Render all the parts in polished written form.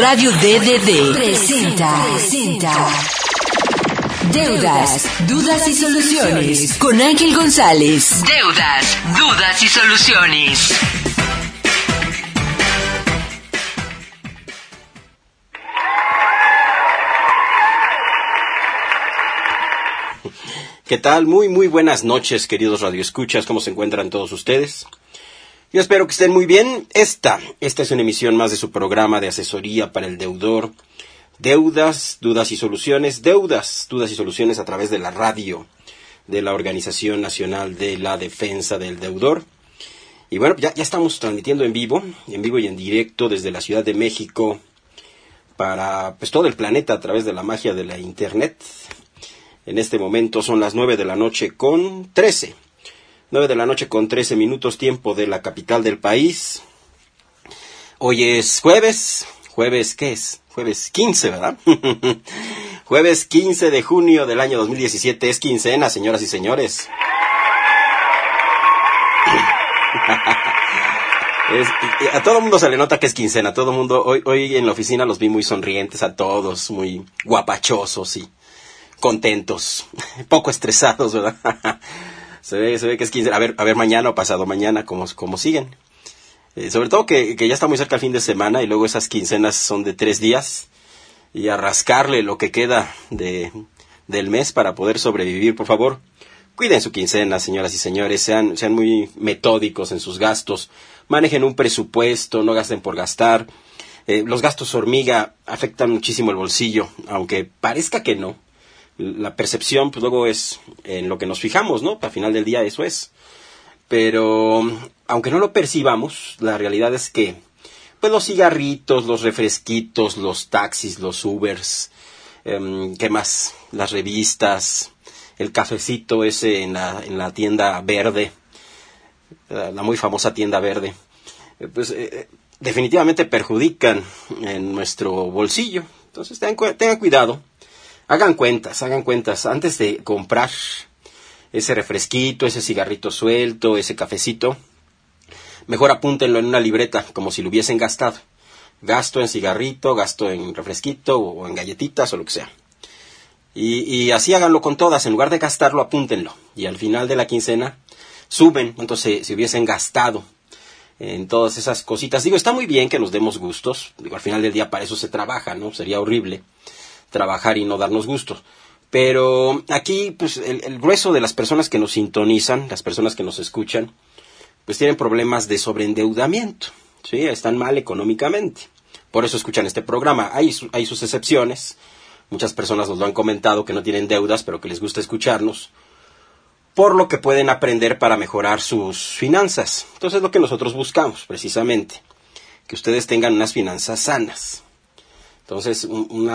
Radio DDD presenta Deudas, Dudas y Soluciones con Ángel González. Deudas, Dudas y Soluciones. ¿Qué tal? Muy buenas noches, queridos radioescuchas. ¿Cómo se encuentran todos ustedes? Yo espero que estén muy bien. Esta es una emisión más de su programa de asesoría para el deudor. Deudas, Dudas y Soluciones. Deudas, Dudas y Soluciones a través de la radio de la Organización Nacional de la Defensa del Deudor. Y bueno, ya estamos transmitiendo en vivo y en directo desde la Ciudad de México para todo el planeta a través de la magia de la Internet. En este momento son las 9 de la noche con 13. 9 de la noche con 13 minutos, tiempo de la capital del país. Hoy es jueves. ¿Jueves qué es? Jueves 15, ¿verdad? Jueves 15 de junio del año 2017. Es quincena, señoras y señores. A todo mundo se le nota que es quincena. A todo mundo, hoy en la oficina los vi muy sonrientes a todos, muy guapachosos y contentos, poco estresados, ¿verdad? Se ve que es quincena. A ver mañana o pasado mañana cómo siguen. Sobre todo que ya está muy cerca el fin de semana y luego esas quincenas son de 3 días y a rascarle lo que queda del mes para poder sobrevivir. Por favor, cuiden su quincena, señoras y señores, sean muy metódicos en sus gastos, manejen un presupuesto, no gasten por gastar. Los gastos hormiga afectan muchísimo el bolsillo, aunque parezca que no. La percepción, pues luego es en lo que nos fijamos, ¿no? Al final del día eso es. Pero, aunque no lo percibamos, la realidad es que, pues los cigarritos, los refresquitos, los taxis, los Ubers, ¿qué más? Las revistas, el cafecito ese en la tienda verde, la muy famosa tienda verde, definitivamente perjudican en nuestro bolsillo. Entonces, tengan cuidado. Hagan cuentas, antes de comprar ese refresquito, ese cigarrito suelto, ese cafecito, mejor apúntenlo en una libreta, como si lo hubiesen gastado. Gasto en cigarrito, gasto en refresquito, o en galletitas, o lo que sea. Y así háganlo con todas, en lugar de gastarlo, apúntenlo. Y al final de la quincena, suben, entonces si hubiesen gastado en todas esas cositas. Digo, está muy bien que nos demos gustos, al final del día para eso se trabaja, ¿no? Sería horrible trabajar y no darnos gustos. Pero aquí, pues, el grueso de las personas que nos sintonizan, las personas que nos escuchan, pues tienen problemas de sobreendeudamiento, ¿sí? Están mal económicamente. Por eso escuchan este programa. Hay sus excepciones. Muchas personas nos lo han comentado que no tienen deudas, pero que les gusta escucharnos, por lo que pueden aprender para mejorar sus finanzas. Entonces, es lo que nosotros buscamos, precisamente, que ustedes tengan unas finanzas sanas. Entonces,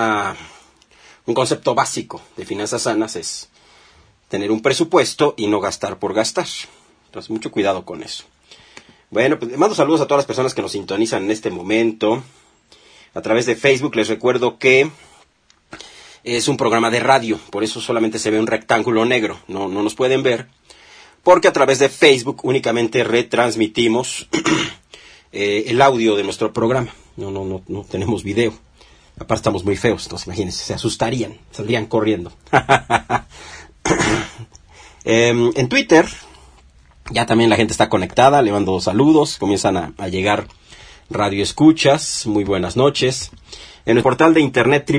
un concepto básico de finanzas sanas es tener un presupuesto y no gastar por gastar. Entonces, mucho cuidado con eso. Bueno, pues mando saludos a todas las personas que nos sintonizan en este momento. A través de Facebook les recuerdo que es un programa de radio, por eso solamente se ve un rectángulo negro. No nos pueden ver, porque a través de Facebook únicamente retransmitimos el audio de nuestro programa. No tenemos video. Aparte estamos muy feos, entonces imagínense, se asustarían, saldrían corriendo. En Twitter, ya también la gente está conectada, le mando saludos, comienzan a llegar radioescuchas, muy buenas noches. En el portal de internet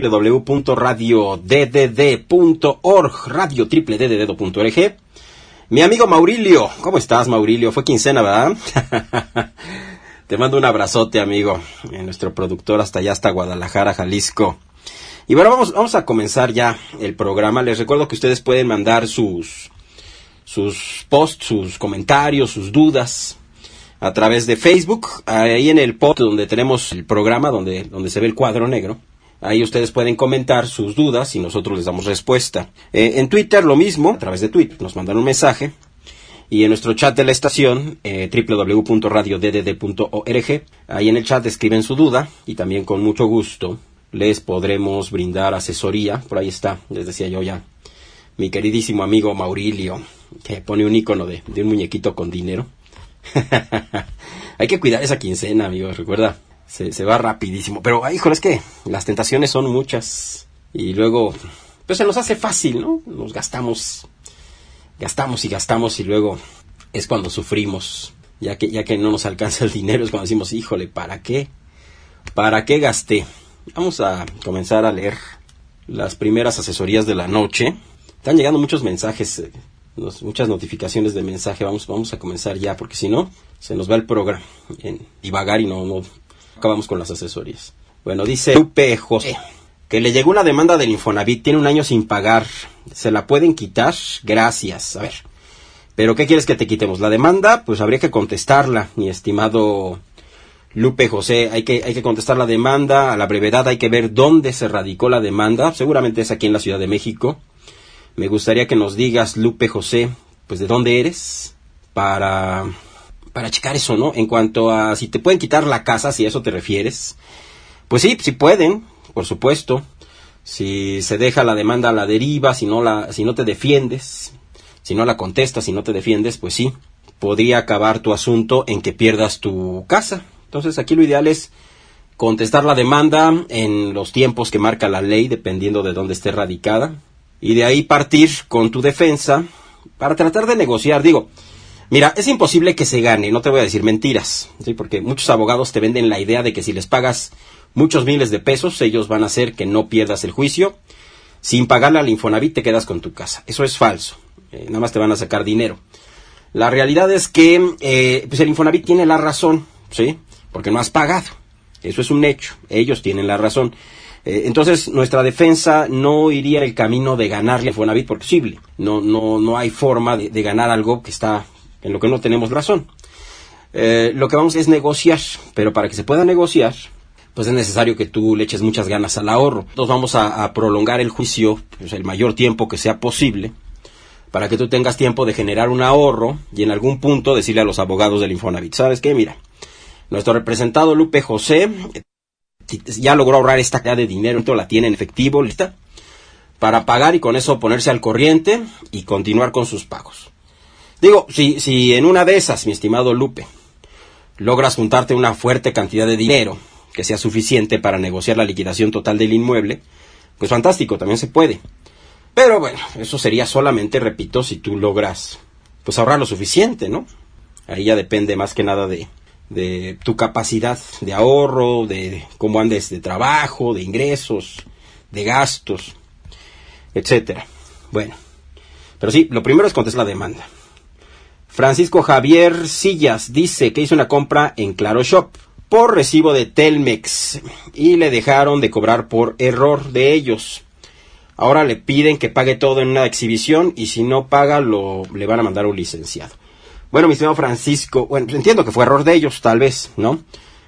www.radioddd.org, radio.org. Mi amigo Maurilio, ¿cómo estás, Maurilio? Fue quincena, ¿verdad? Te mando un abrazote, amigo, nuestro productor hasta allá, hasta Guadalajara, Jalisco. Y bueno, vamos a comenzar ya el programa. Les recuerdo que ustedes pueden mandar sus posts, sus comentarios, sus dudas a través de Facebook. Ahí en el post donde tenemos el programa, donde se ve el cuadro negro, ahí ustedes pueden comentar sus dudas y nosotros les damos respuesta. En Twitter lo mismo, a través de Twitter nos mandan un mensaje. Y en nuestro chat de la estación, www.radioddd.org, ahí en el chat escriben su duda y también con mucho gusto les podremos brindar asesoría. Por ahí está, les decía yo ya, mi queridísimo amigo Maurilio, que pone un icono de un muñequito con dinero. Hay que cuidar esa quincena, amigos, recuerda. se va rapidísimo. Pero, híjole, es que las tentaciones son muchas. Y luego, pues se nos hace fácil, ¿no? Nos gastamos y luego es cuando sufrimos. Ya que no nos alcanza el dinero, es cuando decimos, híjole, ¿para qué? ¿Para qué gasté? Vamos a comenzar a leer las primeras asesorías de la noche. Están llegando muchos mensajes, muchas notificaciones de mensaje. Vamos a comenzar ya, porque si no, se nos va el programa en divagar y no acabamos con las asesorías. Bueno, dice Lupe José que le llegó una demanda del Infonavit, tiene 1 año sin pagar. ¿Se la pueden quitar? Gracias. A ver, ¿pero qué quieres que te quitemos? ¿La demanda? Pues habría que contestarla, mi estimado Lupe José. Hay que contestar la demanda. A la brevedad hay que ver dónde se radicó la demanda. Seguramente es aquí en la Ciudad de México. Me gustaría que nos digas, Lupe José, pues de dónde eres, para checar eso, ¿no? En cuanto a si te pueden quitar la casa, si a eso te refieres. Pues sí pueden, por supuesto. Si se deja la demanda a la deriva, si no te defiendes, si no la contestas, si no te defiendes, pues sí, podría acabar tu asunto en que pierdas tu casa. Entonces aquí lo ideal es contestar la demanda en los tiempos que marca la ley, dependiendo de dónde esté radicada, y de ahí partir con tu defensa para tratar de negociar. Digo, mira, es imposible que se gane, no te voy a decir mentiras, ¿sí? Porque muchos abogados te venden la idea de que si les pagas muchos miles de pesos, ellos van a hacer que no pierdas el juicio. Sin pagarle al Infonavit te quedas con tu casa. Eso es falso. Nada más te van a sacar dinero. La realidad es que pues el Infonavit tiene la razón, ¿sí? Porque no has pagado. Eso es un hecho. Ellos tienen la razón. Entonces, nuestra defensa no iría el camino de ganarle a Infonavit por posible. No hay forma de ganar algo que está en lo que no tenemos razón. Lo que vamos es negociar, pero para que se pueda negociar, pues es necesario que tú le eches muchas ganas al ahorro. Entonces vamos a prolongar el juicio, pues el mayor tiempo que sea posible, para que tú tengas tiempo de generar un ahorro y en algún punto decirle a los abogados del Infonavit, ¿sabes qué? Mira, nuestro representado Lupe José ya logró ahorrar esta cantidad de dinero, la tiene en efectivo, lista, para pagar y con eso ponerse al corriente y continuar con sus pagos. Digo, si en una de esas, mi estimado Lupe, logras juntarte una fuerte cantidad de dinero que sea suficiente para negociar la liquidación total del inmueble, pues fantástico, también se puede. Pero bueno, eso sería solamente, repito, si tú logras pues ahorrar lo suficiente, ¿no? Ahí ya depende más que nada de tu capacidad de ahorro, de cómo andes de trabajo, de ingresos, de gastos, etcétera. Bueno, pero sí, lo primero es contestar la demanda. Francisco Javier Sillas dice que hizo una compra en Claro Shop por recibo de Telmex y le dejaron de cobrar por error de ellos. Ahora le piden que pague todo en una exhibición y si no paga le van a mandar a un licenciado. Bueno, mi estimado Francisco, bueno, entiendo que fue error de ellos, tal vez, ¿no?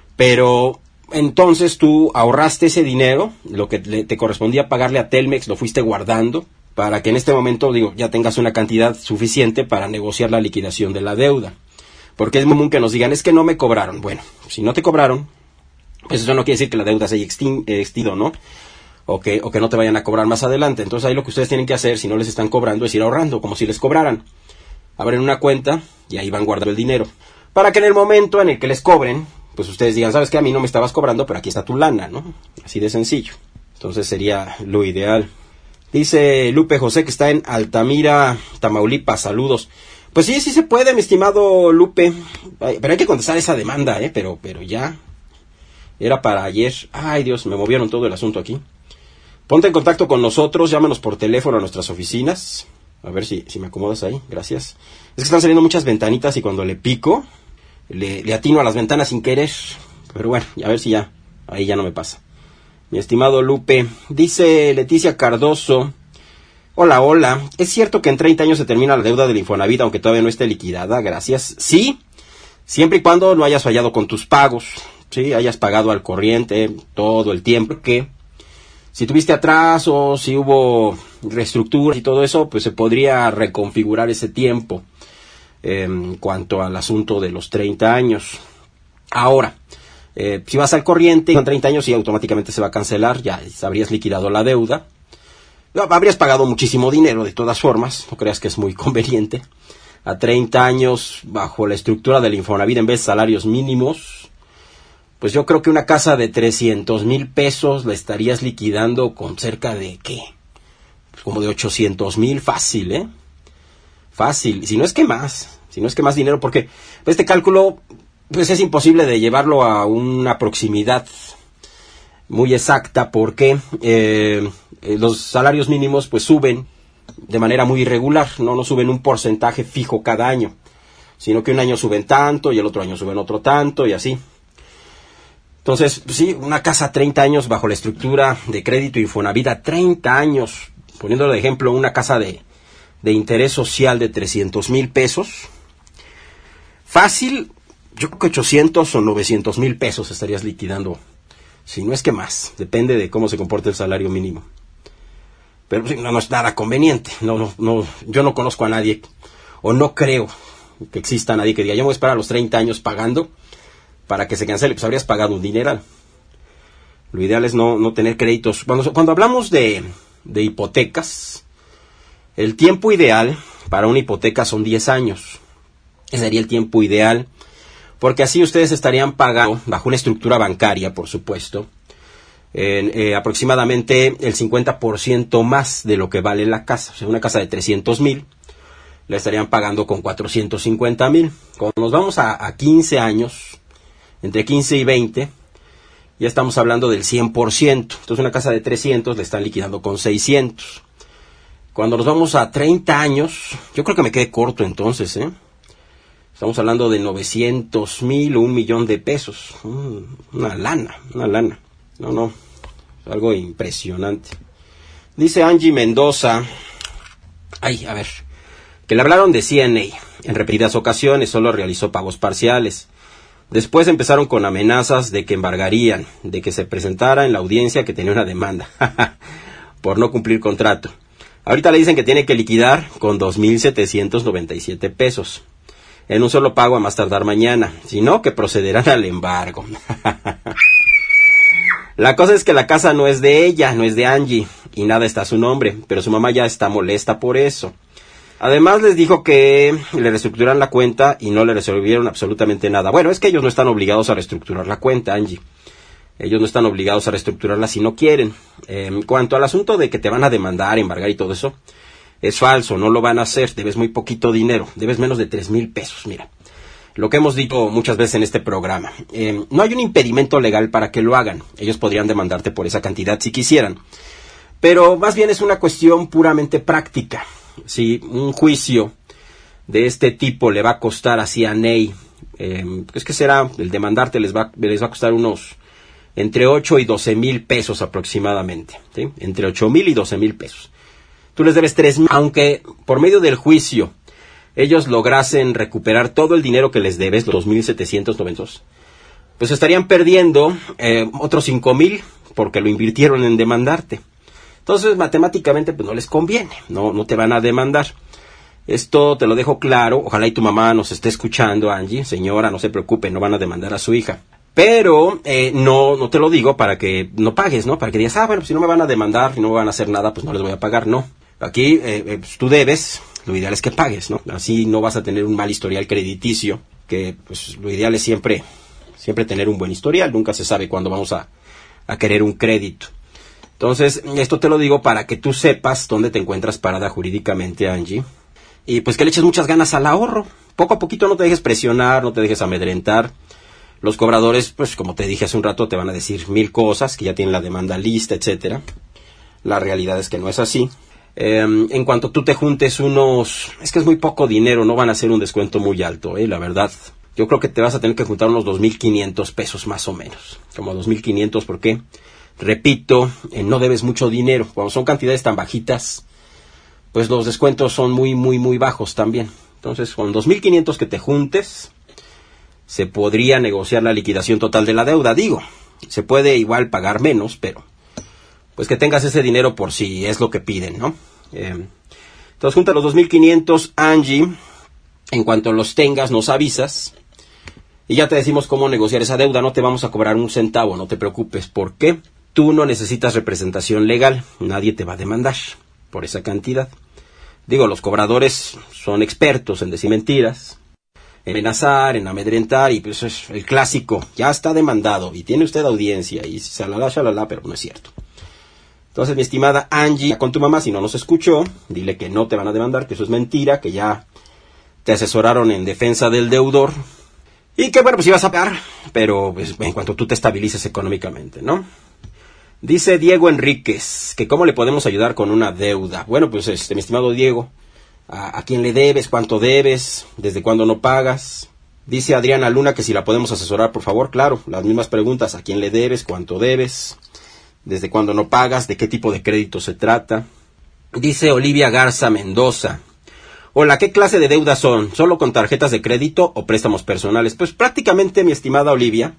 Pero entonces tú ahorraste ese dinero, lo que te correspondía pagarle a Telmex, lo fuiste guardando para que en este momento, ya tengas una cantidad suficiente para negociar la liquidación de la deuda. Porque es muy común que nos digan, es que no me cobraron. Bueno, si no te cobraron, pues eso no quiere decir que la deuda se haya extinguido, ¿no? O que no te vayan a cobrar más adelante. Entonces ahí lo que ustedes tienen que hacer, si no les están cobrando, es ir ahorrando, como si les cobraran. Abren una cuenta y ahí van guardando el dinero. Para que en el momento en el que les cobren, pues ustedes digan, ¿sabes qué? A mí no me estabas cobrando, pero aquí está tu lana, ¿no? Así de sencillo. Entonces sería lo ideal. Dice Lupe José que está en Altamira, Tamaulipas. Saludos. Pues sí se puede, mi estimado Lupe. Pero hay que contestar esa demanda, pero ya. Era para ayer. Ay, Dios, me movieron todo el asunto aquí. Ponte en contacto con nosotros, llámanos por teléfono a nuestras oficinas. A ver si me acomodas ahí, gracias. Es que están saliendo muchas ventanitas y cuando le pico, le atino a las ventanas sin querer. Pero bueno, a ver si ya, ahí ya no me pasa. Mi estimado Lupe, dice Leticia Cardoso. Hola, ¿es cierto que en 30 años se termina la deuda del Infonavit aunque todavía no esté liquidada? Gracias. Sí, siempre y cuando no hayas fallado con tus pagos, sí, hayas pagado al corriente todo el tiempo, que si tuviste atrasos, si hubo reestructuras y todo eso, pues se podría reconfigurar ese tiempo en cuanto al asunto de los 30 años. Ahora, si vas al corriente, en 30 años sí automáticamente se va a cancelar, ya habrías liquidado la deuda. Habrías pagado muchísimo dinero de todas formas, no creas que es muy conveniente. A 30 años, bajo la estructura del Infonavit, en vez de salarios mínimos, pues yo creo que una casa de 300,000 pesos la estarías liquidando con cerca de, ¿qué? Pues como de 800,000 fácil, ¿eh? Fácil, si no es que más dinero, porque este cálculo pues es imposible de llevarlo a una proximidad muy exacta, porque los salarios mínimos pues suben de manera muy irregular, no suben un porcentaje fijo cada año, sino que un año suben tanto y el otro año suben otro tanto y así. Entonces, pues sí, una casa a 30 años bajo la estructura de crédito Infonavit a 30 años, poniéndolo de ejemplo, una casa de interés social de 300,000 pesos, fácil, yo creo que 800 o 900,000 pesos estarías liquidando, si no es que más, depende de cómo se comporte el salario mínimo. Pero no es nada conveniente, yo no conozco a nadie, o no creo que exista nadie que diga, yo me voy a esperar a los 30 años pagando para que se cancele, pues habrías pagado un dineral. Lo ideal es no tener créditos. Cuando hablamos de hipotecas, el tiempo ideal para una hipoteca son 10 años. Ese sería el tiempo ideal, porque así ustedes estarían pagando, bajo una estructura bancaria, por supuesto, aproximadamente el 50% más de lo que vale la casa. O sea, una casa de 300,000 la estarían pagando con 450,000. Cuando nos vamos a 15 años, entre 15 y 20, ya estamos hablando del 100%. Entonces una casa de 300 la están liquidando con 600. Cuando nos vamos a 30 años, yo creo que me quedé corto entonces, Estamos hablando de 900,000 o 1,000,000 de pesos. Una lana. No, algo impresionante. Dice Angie Mendoza, que le hablaron de CNA. En repetidas ocasiones solo realizó pagos parciales. Después empezaron con amenazas de que embargarían, de que se presentara en la audiencia que tenía una demanda por no cumplir contrato. Ahorita le dicen que tiene que liquidar con 2,797 pesos. En un solo pago a más tardar mañana. Si no, que procederán al embargo. La cosa es que la casa no es de ella, no es de Angie, y nada está a su nombre, pero su mamá ya está molesta por eso. Además les dijo que le reestructuraran la cuenta y no le resolvieron absolutamente nada. Bueno, es que ellos no están obligados a reestructurar la cuenta, Angie. Ellos no están obligados a reestructurarla si no quieren. En cuanto al asunto de que te van a demandar, embargar y todo eso, es falso, no lo van a hacer. Debes muy poquito dinero, debes menos de 3,000 pesos, mira. Lo que hemos dicho muchas veces en este programa. No hay un impedimento legal para que lo hagan. Ellos podrían demandarte por esa cantidad si quisieran. Pero más bien es una cuestión puramente práctica. Si un juicio de este tipo le va a costar así a Ney, es que será, el demandarte les va a costar unos entre 8 y 12,000 pesos aproximadamente, ¿sí? Entre 8,000 y 12,000 pesos. Tú les debes 3,000, aunque por medio del juicio ellos lograsen recuperar todo el dinero que les debes, los 2,792, pues estarían perdiendo otros 5,000 porque lo invirtieron en demandarte. Entonces, matemáticamente, pues no les conviene, no te van a demandar. Esto te lo dejo claro, ojalá y tu mamá nos esté escuchando, Angie. Señora, no se preocupe, no van a demandar a su hija. Pero no te lo digo para que no pagues, ¿no? Para que digas, bueno, pues si no me van a demandar y no me van a hacer nada, pues no les voy a pagar, no. Aquí pues tú debes, lo ideal es que pagues, ¿no? Así no vas a tener un mal historial crediticio, que pues lo ideal es siempre tener un buen historial, nunca se sabe cuándo vamos a querer un crédito. Entonces, esto te lo digo para que tú sepas dónde te encuentras parada jurídicamente, Angie. Y pues que le eches muchas ganas al ahorro. Poco a poquito no te dejes presionar, no te dejes amedrentar. Los cobradores, pues como te dije hace un rato, te van a decir 1,000 cosas, que ya tienen la demanda lista, etcétera. La realidad es que no es así. En cuanto tú te juntes es que es muy poco dinero, no van a hacer un descuento muy alto, la verdad. Yo creo que te vas a tener que juntar unos 2,500 pesos más o menos. Como 2,500, ¿por qué? Repito, no debes mucho dinero. Cuando son cantidades tan bajitas, pues los descuentos son muy, muy, muy bajos también. Entonces, con 2,500 que te juntes, se podría negociar la liquidación total de la deuda. Digo, se puede igual pagar menos, pero pues que tengas ese dinero por si es lo que piden, ¿no? Entonces, junta los 2,500, Angie. En cuanto los tengas, nos avisas. Y ya te decimos cómo negociar esa deuda. No te vamos a cobrar un centavo, no te preocupes. ¿Por qué? Tú no necesitas representación legal. Nadie te va a demandar por esa cantidad. Digo, los cobradores son expertos en decir mentiras. amenazar, en amedrentar, y pues es el clásico, ya está demandado, y tiene usted audiencia, y shalala, pero no es cierto. Entonces, mi estimada Angie, con tu mamá, si no nos escuchó, dile que no te van a demandar, que eso es mentira, que ya te asesoraron en defensa del deudor, y que bueno, pues ibas a pagar, pero pues, en cuanto tú te estabilices económicamente, ¿no? Dice Diego Enríquez, que cómo le podemos ayudar con una deuda. Bueno, pues mi estimado Diego, ¿a quién le debes? ¿Cuánto debes? ¿Desde cuándo no pagas? Dice Adriana Luna que si la podemos asesorar, por favor. Claro, las mismas preguntas. ¿A quién le debes? ¿Cuánto debes? ¿Desde cuándo no pagas? ¿De qué tipo de crédito se trata? Dice Olivia Garza Mendoza. Hola, ¿qué clase de deudas son? ¿Solo con tarjetas de crédito o préstamos personales? Pues prácticamente, mi estimada Olivia,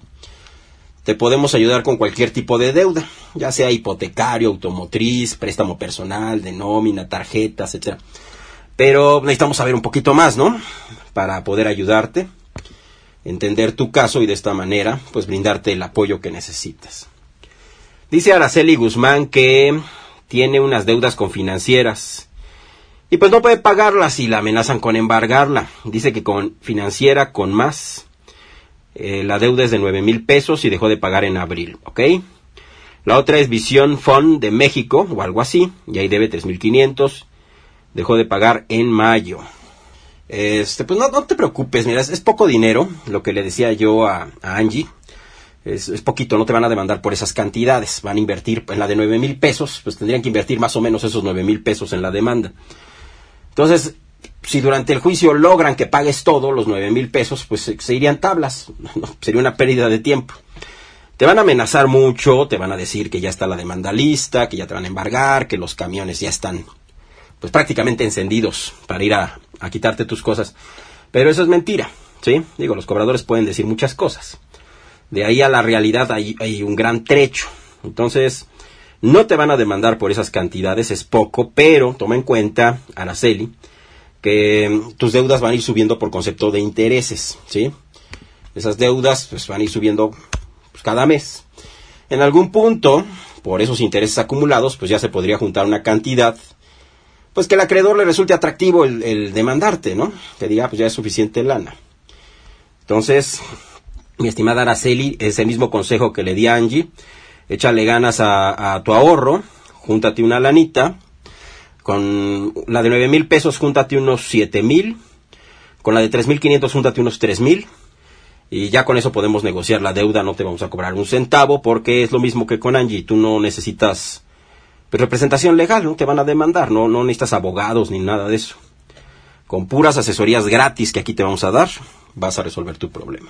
te podemos ayudar con cualquier tipo de deuda, ya sea hipotecario, automotriz, préstamo personal, de nómina, tarjetas, etc. Pero necesitamos saber un poquito más, ¿no? Para poder ayudarte, entender tu caso y de esta manera, pues brindarte el apoyo que necesitas. Dice Araceli Guzmán que tiene unas deudas con financieras y pues no puede pagarlas y la amenazan con embargarla. Dice que con financiera con más. La deuda es de 9,000 pesos y dejó de pagar en abril, ¿ok? La otra es Visión Fund de México, o algo así, y ahí debe 3,500, dejó de pagar en mayo. Pues no te preocupes, mira, es poco dinero, lo que le decía yo a Angie, es poquito, no te van a demandar por esas cantidades, van a invertir en la de 9,000 pesos, pues tendrían que invertir más o menos esos 9,000 pesos en la demanda. Entonces, si durante el juicio logran que pagues todo, los 9,000 pesos, pues se irían tablas. Sería una pérdida de tiempo. Te van a amenazar mucho, te van a decir que ya está la demanda lista, que ya te van a embargar, que los camiones ya están pues prácticamente encendidos para ir a quitarte tus cosas. Pero eso es mentira, ¿sí? Digo, los cobradores pueden decir muchas cosas. De ahí a la realidad hay un gran trecho. Entonces, no te van a demandar por esas cantidades, es poco, pero toma en cuenta, Araceli, que tus deudas van a ir subiendo por concepto de intereses, ¿sí? Esas deudas pues, van a ir subiendo pues, cada mes. En algún punto, por esos intereses acumulados, pues ya se podría juntar una cantidad, pues que al acreedor le resulte atractivo el demandarte, ¿no? Que diga, pues ya es suficiente lana. Entonces, mi estimada Araceli, ese mismo consejo que le di a Angie, échale ganas a tu ahorro, júntate una lanita. Con la de 9,000 pesos, júntate unos 7,000. Con la de 3,500, júntate unos 3,000. Y ya con eso podemos negociar la deuda, no te vamos a cobrar un centavo, porque es lo mismo que con Angie. Tú no necesitas pues, representación legal, no te van a demandar, no necesitas abogados ni nada de eso. Con puras asesorías gratis que aquí te vamos a dar, vas a resolver tu problema.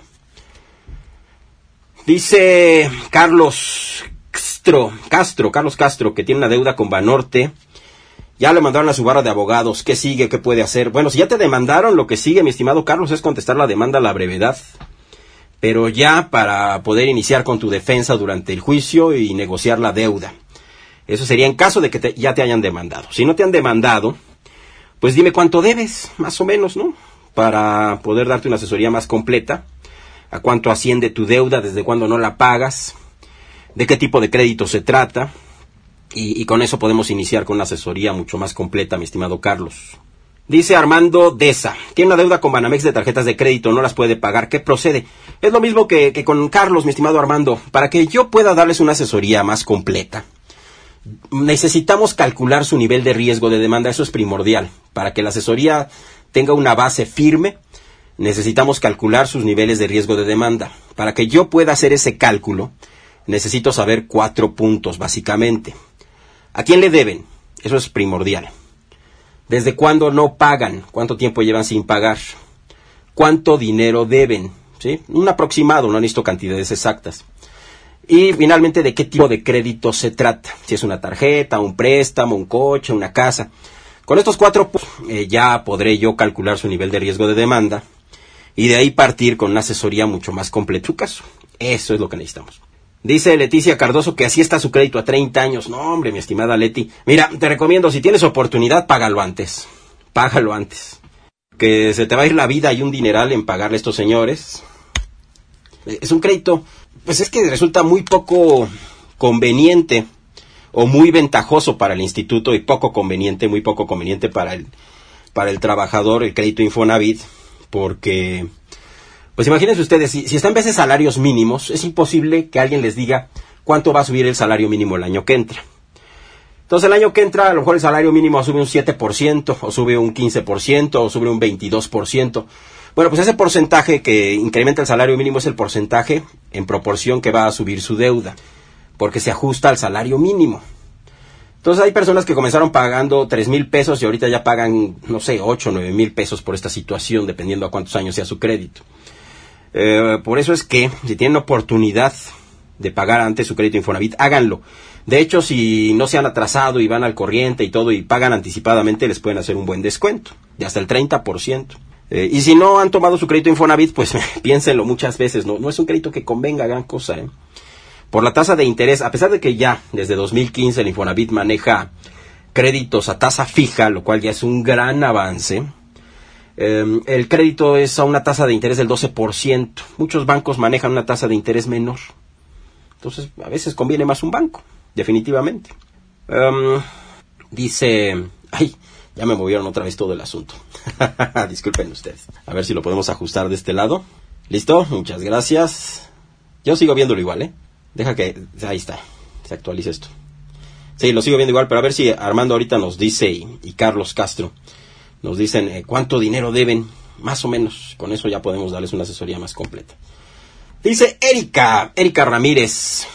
Dice Carlos Castro, que tiene una deuda con Banorte. Ya le mandaron a su barra de abogados. ¿Qué sigue? ¿Qué puede hacer? Bueno, si ya te demandaron, lo que sigue, mi estimado Carlos, es contestar la demanda a la brevedad. Pero ya para poder iniciar con tu defensa durante el juicio y negociar la deuda. Eso sería en caso de que ya te hayan demandado. Si no te han demandado, pues dime cuánto debes, más o menos, ¿no? Para poder darte una asesoría más completa. A cuánto asciende tu deuda, desde cuándo no la pagas, de qué tipo de crédito se trata. Y con eso podemos iniciar con una asesoría mucho más completa, mi estimado Carlos. Dice Armando Deza, tiene una deuda con Banamex de tarjetas de crédito, no las puede pagar, ¿qué procede? Es lo mismo que con Carlos, mi estimado Armando. Para que yo pueda darles una asesoría más completa, necesitamos calcular su nivel de riesgo de demanda, eso es primordial. Para que la asesoría tenga una base firme, necesitamos calcular sus niveles de riesgo de demanda. Para que yo pueda hacer ese cálculo, necesito saber 4 puntos, básicamente. ¿A quién le deben? Eso es primordial. ¿Desde cuándo no pagan? ¿Cuánto tiempo llevan sin pagar? ¿Cuánto dinero deben? ¿Sí? Un aproximado, no necesito cantidades exactas. Y finalmente, ¿de qué tipo de crédito se trata? Si es una tarjeta, un préstamo, un coche, una casa. Con estos 4 ya podré yo calcular su nivel de riesgo de demanda y de ahí partir con una asesoría mucho más completa. Su caso. Eso es lo que necesitamos. Dice Leticia Cardoso que así está su crédito a 30 años. No, hombre, mi estimada Leti. Mira, te recomiendo, si tienes oportunidad, págalo antes. Págalo antes. Que se te va a ir la vida y un dineral en pagarle a estos señores. Es un crédito, pues es que resulta muy poco conveniente o muy ventajoso para el instituto y muy poco conveniente para el trabajador, el crédito Infonavit, porque Pues imagínense ustedes, si están en vez de salarios mínimos, es imposible que alguien les diga cuánto va a subir el salario mínimo el año que entra. Entonces el año que entra, a lo mejor el salario mínimo sube un 7%, o sube un 15%, o sube un 22%. Bueno, pues ese porcentaje que incrementa el salario mínimo es el porcentaje en proporción que va a subir su deuda, porque se ajusta al salario mínimo. Entonces hay personas que comenzaron pagando 3,000 pesos y ahorita ya pagan, no sé, 8 o 9,000 pesos por esta situación, dependiendo a cuántos años sea su crédito. Por eso es que, si tienen oportunidad de pagar antes su crédito Infonavit, háganlo. De hecho, si no se han atrasado y van al corriente y todo y pagan anticipadamente, les pueden hacer un buen descuento, de hasta el 30%. Y si no han tomado su crédito Infonavit, pues piénsenlo muchas veces, no es un crédito que convenga gran cosa, Por la tasa de interés, a pesar de que ya desde 2015 el Infonavit maneja créditos a tasa fija, lo cual ya es un gran avance, el crédito es a una tasa de interés del 12%. Muchos bancos manejan una tasa de interés menor. Entonces, a veces conviene más un banco, definitivamente. Dice... Ay, ya me movieron otra vez todo el asunto. Disculpen ustedes. A ver si lo podemos ajustar de este lado. ¿Listo? Muchas gracias. Yo sigo viéndolo igual, Deja que... Ahí está. Se actualiza esto. Sí, lo sigo viendo igual, pero a ver si Armando ahorita nos dice y Carlos Castro nos dicen cuánto dinero deben, más o menos. Con eso ya podemos darles una asesoría más completa. Dice Erika Ramírez,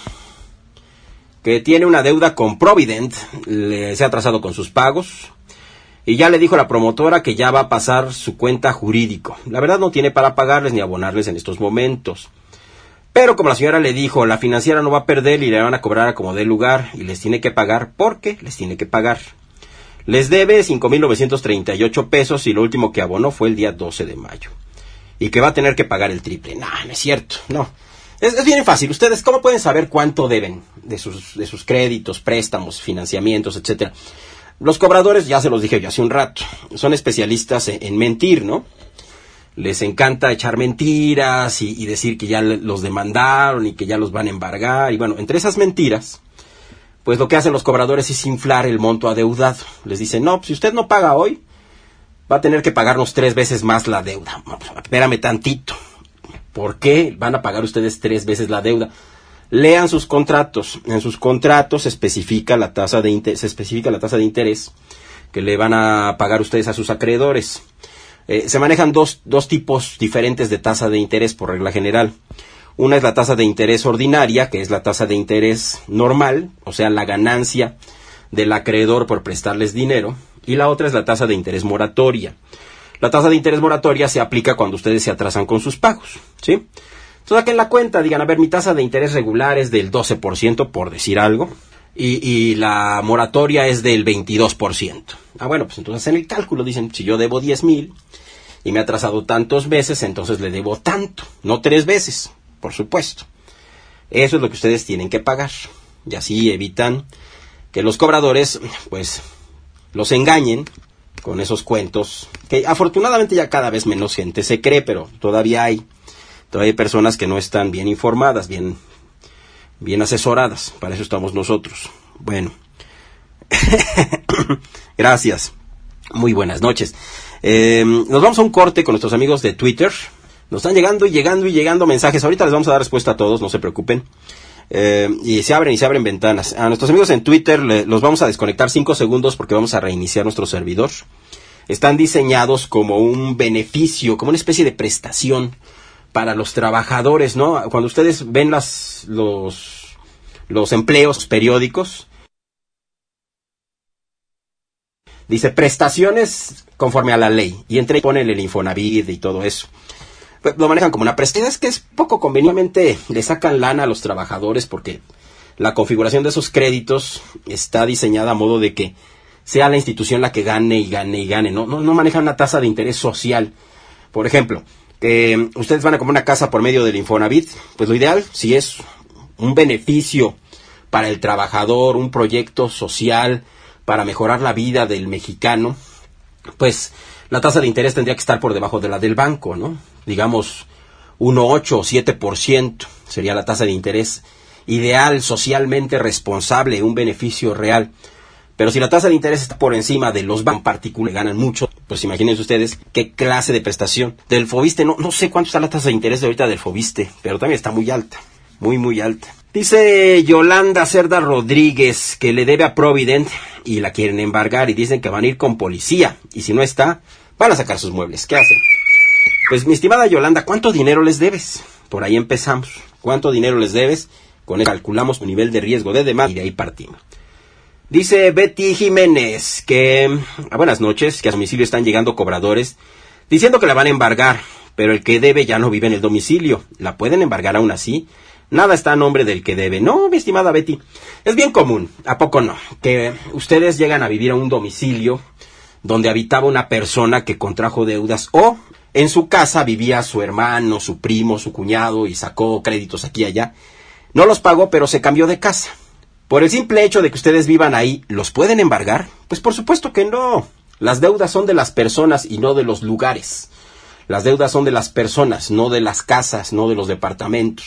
que tiene una deuda con Provident, se ha atrasado con sus pagos, y ya le dijo a la promotora que ya va a pasar su cuenta jurídico. La verdad no tiene para pagarles ni abonarles en estos momentos. Pero como la señora le dijo, la financiera no va a perder y le van a cobrar a como dé lugar, y les tiene que pagar porque les tiene que pagar. Les debe 5,938 pesos y lo último que abonó fue el día 12 de mayo. Y que va a tener que pagar el triple. No es cierto, no. Es bien fácil. Ustedes, ¿cómo pueden saber cuánto deben de sus créditos, préstamos, financiamientos, etcétera? Los cobradores, ya se los dije yo hace un rato, son especialistas en mentir, ¿no? Les encanta echar mentiras y decir que ya los demandaron y que ya los van a embargar. Y bueno, entre esas mentiras, pues lo que hacen los cobradores es inflar el monto adeudado. Les dicen, no, si usted no paga hoy, va a tener que pagarnos 3 veces más la deuda. Espérame tantito. ¿Por qué van a pagar ustedes 3 veces la deuda? Lean sus contratos. En sus contratos se especifica la tasa de interés que le van a pagar ustedes a sus acreedores. Se manejan dos tipos diferentes de tasa de interés por regla general. Una es la tasa de interés ordinaria, que es la tasa de interés normal, o sea, la ganancia del acreedor por prestarles dinero. Y la otra es la tasa de interés moratoria. La tasa de interés moratoria se aplica cuando ustedes se atrasan con sus pagos, ¿sí? Entonces saquen la cuenta, digan, a ver, mi tasa de interés regular es del 12%, por decir algo, y la moratoria es del 22%. Bueno, pues entonces en el cálculo dicen, si yo debo 10,000 y me he atrasado tantos meses, entonces le debo tanto, no 3 veces, por supuesto. Eso es lo que ustedes tienen que pagar, y así evitan que los cobradores, pues, los engañen con esos cuentos, que afortunadamente ya cada vez menos gente se cree, pero todavía hay personas que no están bien informadas, bien asesoradas. Para eso estamos nosotros. Bueno, gracias. Muy buenas noches. Nos vamos a un corte con nuestros amigos de Twitter. Nos están llegando mensajes. Ahorita les vamos a dar respuesta a todos, no se preocupen. Y se abren ventanas. A nuestros amigos en Twitter los vamos a desconectar 5 segundos porque vamos a reiniciar nuestro servidor. Están diseñados como un beneficio, como una especie de prestación para los trabajadores, ¿no? Cuando ustedes ven los empleos periódicos, dice prestaciones conforme a la ley, y entre ponen el Infonavit y todo eso. Pues lo manejan como una prestación. Es que es poco convenientemente, le sacan lana a los trabajadores porque la configuración de esos créditos está diseñada a modo de que sea la institución la que gane y gane y gane. No manejan una tasa de interés social. Por ejemplo, ustedes van a comprar una casa por medio del Infonavit, pues lo ideal, si es un beneficio para el trabajador, un proyecto social para mejorar la vida del mexicano, pues la tasa de interés tendría que estar por debajo de la del banco, ¿no? Digamos 1,8 o 7% sería la tasa de interés ideal, socialmente responsable, un beneficio real. Pero si la tasa de interés está por encima de los bancos particulares, ganan mucho, Pues imagínense ustedes qué clase de prestación. Del Foviste, no sé cuánto está la tasa de interés de ahorita del Foviste, pero también está muy alta, muy alta. Dice Yolanda Cerda Rodríguez que le debe a Provident y la quieren embargar y dicen que van a ir con policía. Y si no está, van a sacar sus muebles. ¿Qué hacen? Pues mi estimada Yolanda, ¿cuánto dinero les debes? Por ahí empezamos. ¿Cuánto dinero les debes? Con eso calculamos tu nivel de riesgo de demanda y de ahí partimos. Dice Betty Jiménez que, buenas noches, que a su domicilio están llegando cobradores diciendo que la van a embargar, pero el que debe ya no vive en el domicilio. ¿La pueden embargar aún así? Nada está a nombre del que debe. No, mi estimada Betty, es bien común, ¿a poco no? Que ustedes llegan a vivir a un domicilio donde habitaba una persona que contrajo deudas o en su casa vivía su hermano, su primo, su cuñado y sacó créditos aquí y allá. No los pagó, pero se cambió de casa. Por el simple hecho de que ustedes vivan ahí, ¿los pueden embargar? Pues por supuesto que no. Las deudas son de las personas y no de los lugares. Las deudas son de las personas, no de las casas, no de los departamentos.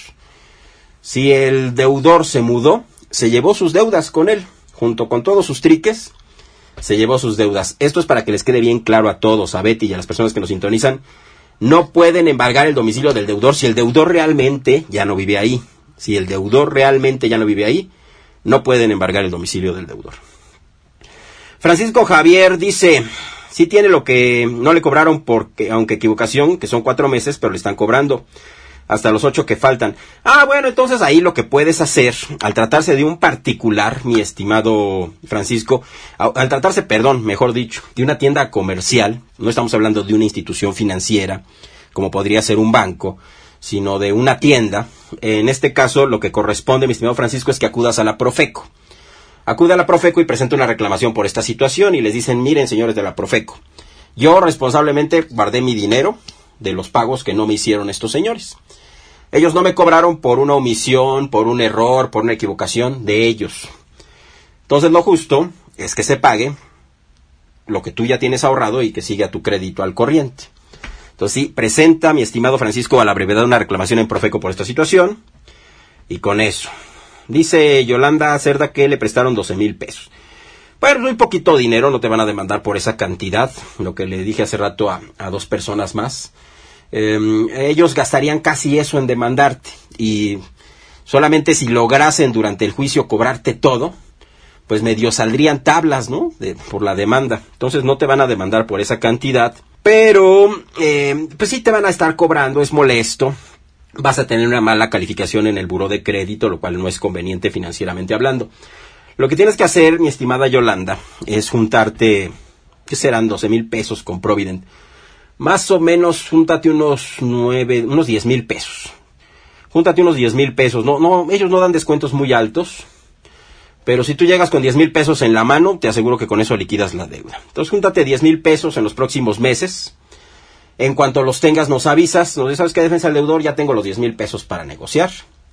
Si el deudor se mudó, se llevó sus deudas con él, junto con todos sus triques, se llevó sus deudas. Esto es para que les quede bien claro a todos, a Betty y a las personas que nos sintonizan. No pueden embargar el domicilio del deudor si el deudor realmente ya no vive ahí. Si el deudor realmente ya no vive ahí, no pueden embargar el domicilio del deudor. Francisco Javier dice, sí tiene lo que no le cobraron porque, aunque equivocación, que son 4 meses, pero le están cobrando hasta los 8 que faltan. Bueno, entonces ahí lo que puedes hacer, al tratarse de un particular, mi estimado Francisco, al tratarse, mejor dicho, de una tienda comercial, no estamos hablando de una institución financiera, como podría ser un banco, sino de una tienda. En este caso, lo que corresponde, mi estimado Francisco, es que acudas a la Profeco. Acude a la Profeco y presenta una reclamación por esta situación y les dicen, miren, señores de la Profeco, yo responsablemente guardé mi dinero de los pagos que no me hicieron estos señores. Ellos no me cobraron por una omisión, por un error, por una equivocación de ellos. Entonces lo justo es que se pague lo que tú ya tienes ahorrado y que siga tu crédito al corriente. Entonces sí, presenta, mi estimado Francisco, a la brevedad una reclamación en Profeco por esta situación. Y con eso. Dice Yolanda Cerda que le prestaron 12,000 pesos. Bueno, muy poquito dinero, no te van a demandar por esa cantidad. Lo que le dije hace rato a 2 personas más. Ellos gastarían casi eso en demandarte. Y solamente si lograsen durante el juicio cobrarte todo, pues medio saldrían tablas, ¿no? Por la demanda. Entonces no te van a demandar por esa cantidad. Pero, pues sí te van a estar cobrando, es molesto. Vas a tener una mala calificación en el buró de crédito, lo cual no es conveniente financieramente hablando. Lo que tienes que hacer, mi estimada Yolanda, es juntarte, ¿qué serán? 12,000 pesos con Provident. Más o menos, júntate unos 10,000 pesos. Júntate unos 10,000 pesos. No, ellos no dan descuentos muy altos. Pero si tú llegas con 10,000 pesos en la mano, te aseguro que con eso liquidas la deuda. Entonces, júntate 10,000 pesos en los próximos meses. En cuanto los tengas, nos avisas. Nos dices, ¿sabes qué, defensa del deudor? Ya tengo los 10,000 pesos para negociar.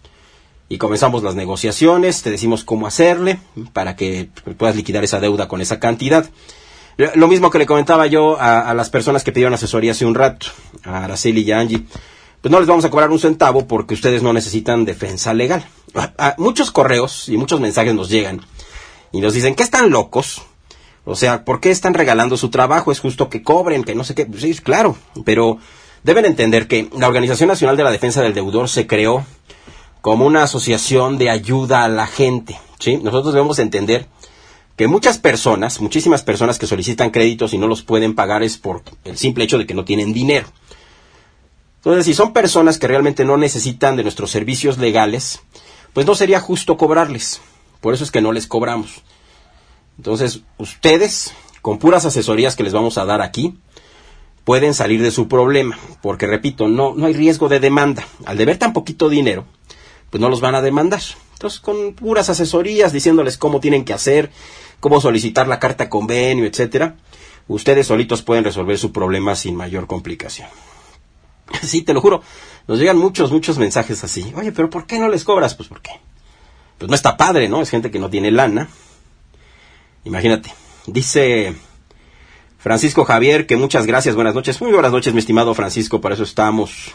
Y comenzamos las negociaciones. Te decimos cómo hacerle para que puedas liquidar esa deuda con esa cantidad. Lo mismo que le comentaba yo a las personas que pidieron asesoría hace un rato, a Araceli y a Angie. Pues no les vamos a cobrar un centavo porque ustedes no necesitan defensa legal. Muchos correos y muchos mensajes nos llegan y nos dicen que están locos. O sea, ¿por qué están regalando su trabajo? Es justo que cobren, que no sé qué. Pues sí, claro, pero deben entender que la Organización Nacional de la Defensa del Deudor se creó como una asociación de ayuda a la gente, ¿sí? Nosotros debemos entender que muchísimas personas que solicitan créditos y no los pueden pagar es por el simple hecho de que no tienen dinero. Entonces, si son personas que realmente no necesitan de nuestros servicios legales, pues no sería justo cobrarles. Por eso es que no les cobramos. Entonces, ustedes, con puras asesorías que les vamos a dar aquí, pueden salir de su problema. Porque, repito, no hay riesgo de demanda. Al deber tan poquito dinero, pues no los van a demandar. Entonces, con puras asesorías, diciéndoles cómo tienen que hacer, cómo solicitar la carta convenio, etcétera, ustedes solitos pueden resolver su problema sin mayor complicación. Sí, te lo juro, nos llegan muchos mensajes así. Oye, pero ¿por qué no les cobras? Pues ¿por qué? Pues no está padre, ¿no? Es gente que no tiene lana. Imagínate. Dice Francisco Javier que muchas gracias, buenas noches. Muy buenas noches, mi estimado Francisco, para eso estamos.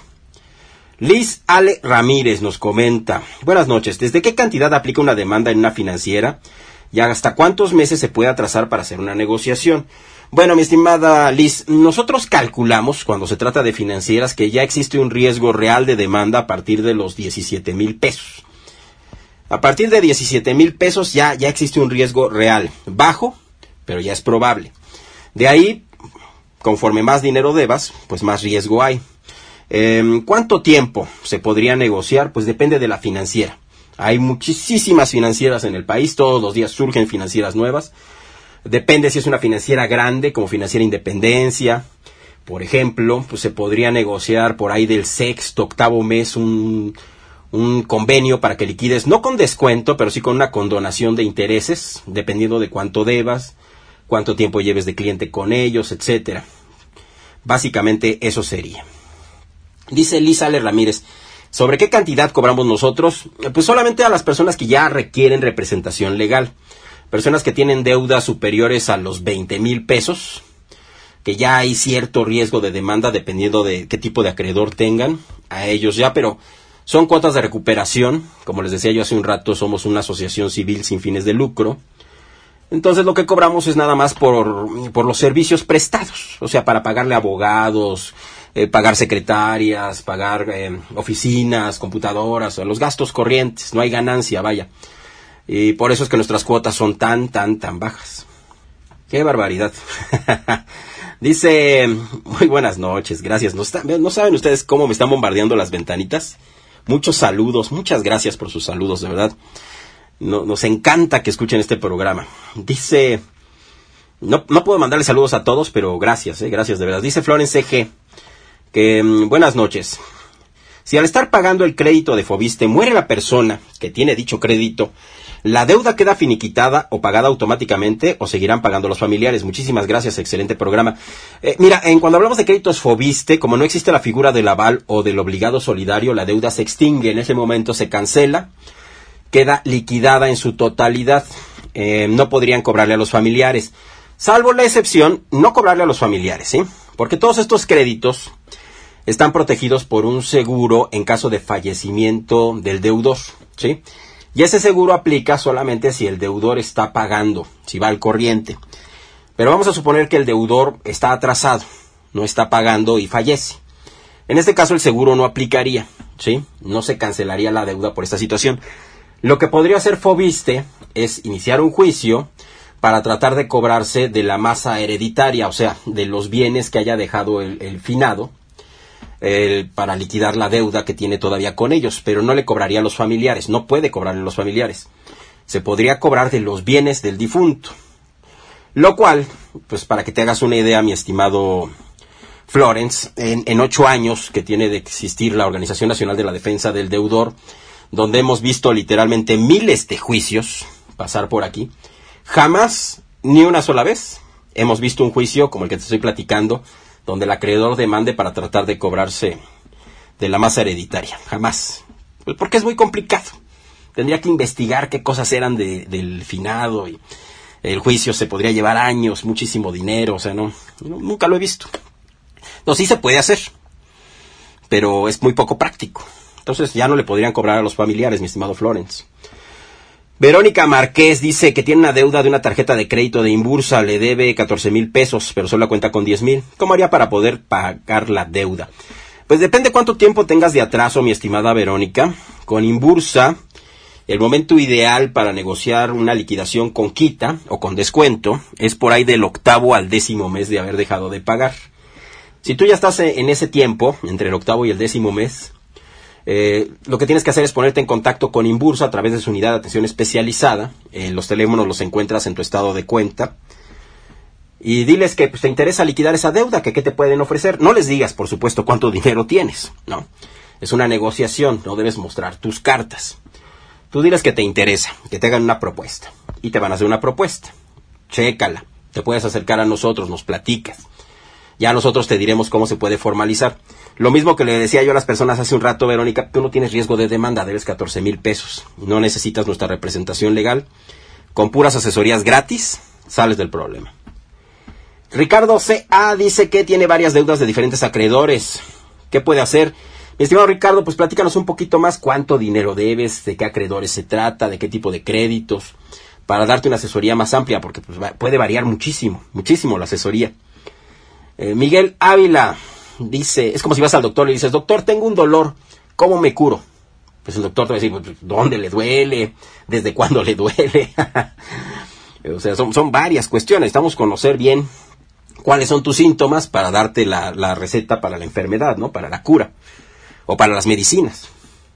Liz Ale Ramírez nos comenta. Buenas noches, ¿desde qué cantidad aplica una demanda en una financiera? ¿Y hasta cuántos meses se puede atrasar para hacer una negociación? Bueno, mi estimada Liz, nosotros calculamos, cuando se trata de financieras, que ya existe un riesgo real de demanda a partir de los 17,000 pesos. A partir de 17,000 pesos ya existe un riesgo real. Bajo, pero ya es probable. De ahí, conforme más dinero debas, pues más riesgo hay. ¿Cuánto tiempo se podría negociar? Pues depende de la financiera. Hay muchísimas financieras en el país, todos los días surgen financieras nuevas. Depende si es una financiera grande, como Financiera Independencia, por ejemplo, pues se podría negociar por ahí del sexto, octavo mes un convenio para que liquides, no con descuento, pero sí con una condonación de intereses, dependiendo de cuánto debas, cuánto tiempo lleves de cliente con ellos, etcétera. Básicamente eso sería. Dice Liz Ale Ramírez, ¿sobre qué cantidad cobramos nosotros? Pues solamente a las personas que ya requieren representación legal. Personas que tienen deudas superiores a los 20,000 pesos, que ya hay cierto riesgo de demanda dependiendo de qué tipo de acreedor tengan, a ellos ya, pero son cuotas de recuperación. Como les decía yo hace un rato, somos una asociación civil sin fines de lucro. Entonces lo que cobramos es nada más por los servicios prestados, o sea, para pagarle abogados, pagar secretarias, pagar oficinas, computadoras, o los gastos corrientes. No hay ganancia, vaya. Y por eso es que nuestras cuotas son tan bajas. ¡Qué barbaridad! Dice, muy buenas noches, gracias. ¿No saben ustedes cómo me están bombardeando las ventanitas? Muchos saludos, muchas gracias por sus saludos, de verdad. Nos encanta que escuchen este programa. Dice, no puedo mandarle saludos a todos, pero gracias de verdad. Dice Florence G. que, buenas noches. Si al estar pagando el crédito de Fobiste muere la persona que tiene dicho crédito, ¿la deuda queda finiquitada o pagada automáticamente o seguirán pagando los familiares? Muchísimas gracias, excelente programa. Mira, cuando hablamos de créditos Fobiste, como no existe la figura del aval o del obligado solidario, la deuda se extingue, en ese momento se cancela, queda liquidada en su totalidad. No podrían cobrarle a los familiares, salvo la excepción, no cobrarle a los familiares, ¿sí? Porque todos estos créditos están protegidos por un seguro en caso de fallecimiento del deudor, ¿sí? Y ese seguro aplica solamente si el deudor está pagando, si va al corriente. Pero vamos a suponer que el deudor está atrasado, no está pagando y fallece. En este caso el seguro no aplicaría, ¿sí? No se cancelaría la deuda por esta situación. Lo que podría hacer Fobiste es iniciar un juicio para tratar de cobrarse de la masa hereditaria, o sea, de los bienes que haya dejado el finado, para liquidar la deuda que tiene todavía con ellos, pero no le cobraría a los familiares, no puede cobrarle a los familiares. Se podría cobrar de los bienes del difunto. Lo cual, pues para que te hagas una idea, mi estimado Florence, en 8 años que tiene de existir la Organización Nacional de la Defensa del Deudor, donde hemos visto literalmente miles de juicios pasar por aquí, jamás, ni una sola vez, hemos visto un juicio como el que te estoy platicando, donde el acreedor demande para tratar de cobrarse de la masa hereditaria. Jamás. Pues porque es muy complicado. Tendría que investigar qué cosas eran del finado, y el juicio se podría llevar años, muchísimo dinero, o sea, nunca lo he visto. No, sí se puede hacer, pero es muy poco práctico. Entonces ya no le podrían cobrar a los familiares, mi estimado Florence. Verónica Márquez dice que tiene una deuda de una tarjeta de crédito de Inbursa, le debe 14,000 pesos, pero solo cuenta con 10,000. ¿Cómo haría para poder pagar la deuda? Pues depende cuánto tiempo tengas de atraso, mi estimada Verónica. Con Inbursa, el momento ideal para negociar una liquidación con quita o con descuento es por ahí del 8º al 10º mes de haber dejado de pagar. Si tú ya estás en ese tiempo, entre el 8º y el 10º mes, lo que tienes que hacer es ponerte en contacto con Inbursa a través de su unidad de atención especializada. Los teléfonos los encuentras en tu estado de cuenta. Y diles que pues, te interesa liquidar esa deuda, que qué te pueden ofrecer. No les digas, por supuesto, cuánto dinero tienes, ¿no? Es una negociación, no debes mostrar tus cartas. Tú diles que te interesa, que te hagan una propuesta. Y te van a hacer una propuesta. Chécala. Te puedes acercar a nosotros, nos platicas. Ya nosotros te diremos cómo se puede formalizar. Lo mismo que le decía yo a las personas hace un rato, Verónica, tú no tienes riesgo de demanda, debes 14,000 pesos. No necesitas nuestra representación legal. Con puras asesorías gratis, sales del problema. Ricardo C.A. dice que tiene varias deudas de diferentes acreedores. ¿Qué puede hacer? Mi estimado Ricardo, pues platícanos un poquito más cuánto dinero debes, de qué acreedores se trata, de qué tipo de créditos. para darte una asesoría más amplia, porque pues, puede variar muchísimo la asesoría. Miguel Ávila dice, es como si vas al doctor y le dices, doctor, tengo un dolor, ¿cómo me curo? Pues el doctor te va a decir, pues, ¿dónde le duele? ¿Desde cuándo le duele? O sea, son varias cuestiones. Necesitamos conocer bien cuáles son tus síntomas para darte la receta para la enfermedad, ¿no? Para la cura o para las medicinas.